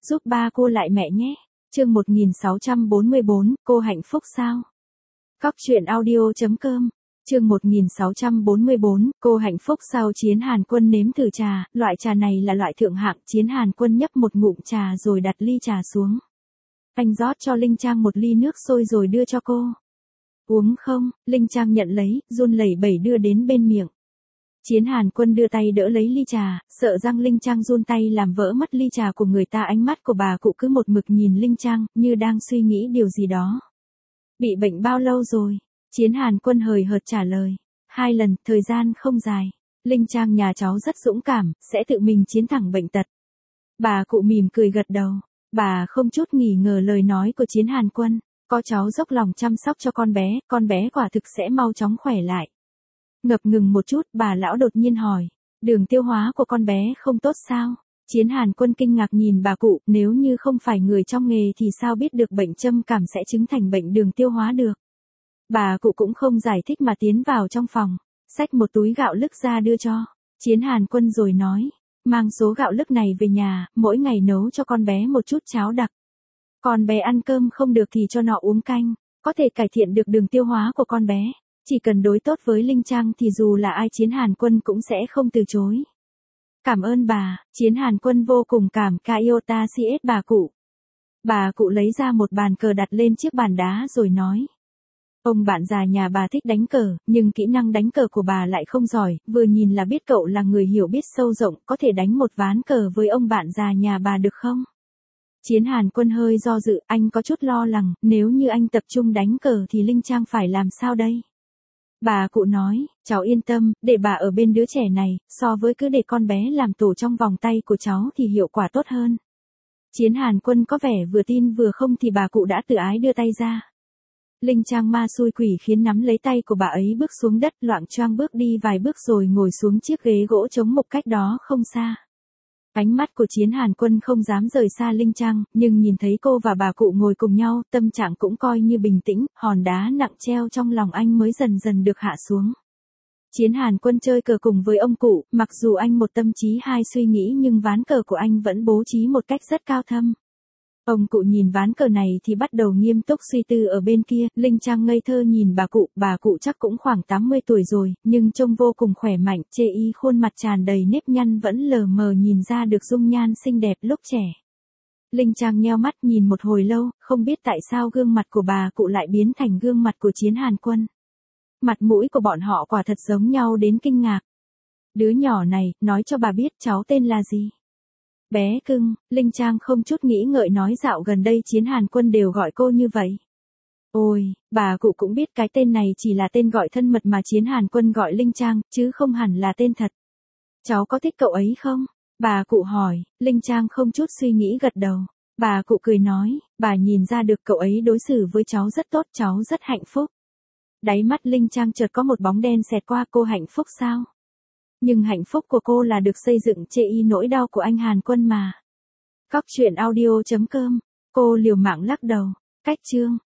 giúp ba cô lại mẹ nhé. Chương 1644, cô hạnh phúc sao? Cóc truyện audio.com. Chương 1644, cô hạnh phúc sao? Chiến Hàn Quân nếm thử trà, loại trà này là loại thượng hạng. Chiến Hàn Quân nhấp một ngụm trà rồi đặt ly trà xuống. Anh rót cho Linh Trang một ly nước sôi rồi đưa cho cô. Uống không? Linh Trang nhận lấy, run lẩy bẩy đưa đến bên miệng. Chiến Hàn Quân đưa tay đỡ lấy ly trà, sợ rằng Linh Trang run tay làm vỡ mất ly trà của người ta. Ánh mắt của bà cụ cứ một mực nhìn Linh Trang, như đang suy nghĩ điều gì đó. Bị bệnh bao lâu rồi? Chiến Hàn Quân hời hợt trả lời. 2 lần, thời gian không dài. Linh Trang nhà cháu rất dũng cảm, sẽ tự mình chiến thắng bệnh tật. Bà cụ mỉm cười gật đầu. Bà không chút nghi ngờ lời nói của Chiến Hàn Quân. Có cháu dốc lòng chăm sóc cho con bé quả thực sẽ mau chóng khỏe lại. Ngập ngừng một chút, bà lão đột nhiên hỏi. Đường tiêu hóa của con bé không tốt sao? Chiến Hàn Quân kinh ngạc nhìn bà cụ, nếu như không phải người trong nghề thì sao biết được bệnh châm cảm sẽ chứng thành bệnh đường tiêu hóa được. Bà cụ cũng không giải thích mà tiến vào trong phòng, xách một túi gạo lứt ra đưa cho Chiến Hàn Quân rồi nói. Mang số gạo lứt này về nhà, mỗi ngày nấu cho con bé một chút cháo đặc. Con bé ăn cơm không được thì cho nó uống canh, có thể cải thiện được đường tiêu hóa của con bé. Chỉ cần đối tốt với Linh Trang thì dù là ai Chiến Hàn Quân cũng sẽ không từ chối. Cảm ơn bà. Chiến Hàn Quân vô cùng cảm kaiota cs bà cụ. Bà cụ lấy ra một bàn cờ đặt lên chiếc bàn đá rồi nói. Ông bạn già nhà bà thích đánh cờ, nhưng kỹ năng đánh cờ của bà lại không giỏi, vừa nhìn là biết cậu là người hiểu biết sâu rộng, có thể đánh một ván cờ với ông bạn già nhà bà được không? Chiến Hàn Quân hơi do dự, anh có chút lo lắng, nếu như anh tập trung đánh cờ thì Linh Trang phải làm sao đây? Bà cụ nói, cháu yên tâm, để bà ở bên đứa trẻ này, so với cứ để con bé làm tổ trong vòng tay của cháu thì hiệu quả tốt hơn. Chiến Hàn Quân có vẻ vừa tin vừa không thì bà cụ đã tự ái đưa tay ra. Linh Trang ma xui quỷ khiến nắm lấy tay của bà ấy bước xuống đất, loạng choạng bước đi vài bước rồi ngồi xuống chiếc ghế gỗ trống một cách đó không xa. Ánh mắt của Chiến Hàn Quân không dám rời xa Linh Trang, nhưng nhìn thấy cô và bà cụ ngồi cùng nhau, tâm trạng cũng coi như bình tĩnh, hòn đá nặng treo trong lòng anh mới dần dần được hạ xuống. Chiến Hàn Quân chơi cờ cùng với ông cụ, mặc dù anh một tâm trí hai suy nghĩ nhưng ván cờ của anh vẫn bố trí một cách rất cao thâm. Ông cụ nhìn ván cờ này thì bắt đầu nghiêm túc suy tư ở bên kia. Linh Trang ngây thơ nhìn bà cụ chắc cũng khoảng 80 tuổi rồi, nhưng trông vô cùng khỏe mạnh, chê y khuôn mặt tràn đầy nếp nhăn vẫn lờ mờ nhìn ra được dung nhan xinh đẹp lúc trẻ. Linh Trang nheo mắt nhìn một hồi lâu, không biết tại sao gương mặt của bà cụ lại biến thành gương mặt của Chiến Hàn Quân. Mặt mũi của bọn họ quả thật giống nhau đến kinh ngạc. Đứa nhỏ này, nói cho bà biết cháu tên là gì? Bé cưng. Linh Trang không chút nghĩ ngợi nói dạo gần đây Chiến Hàn Quân đều gọi cô như vậy. Ôi, bà cụ cũng biết cái tên này chỉ là tên gọi thân mật mà Chiến Hàn Quân gọi Linh Trang, chứ không hẳn là tên thật. Cháu có thích cậu ấy không? Bà cụ hỏi. Linh Trang không chút suy nghĩ gật đầu. Bà cụ cười nói, bà nhìn ra được cậu ấy đối xử với cháu rất tốt, cháu rất hạnh phúc. Đáy mắt Linh Trang chợt có một bóng đen xẹt qua. Cô hạnh phúc sao? Nhưng hạnh phúc của cô là được xây dựng chê y nỗi đau của anh Hàn Quân mà. Cóc truyện audio.com. Cô liều mạng lắc đầu. Cách chương.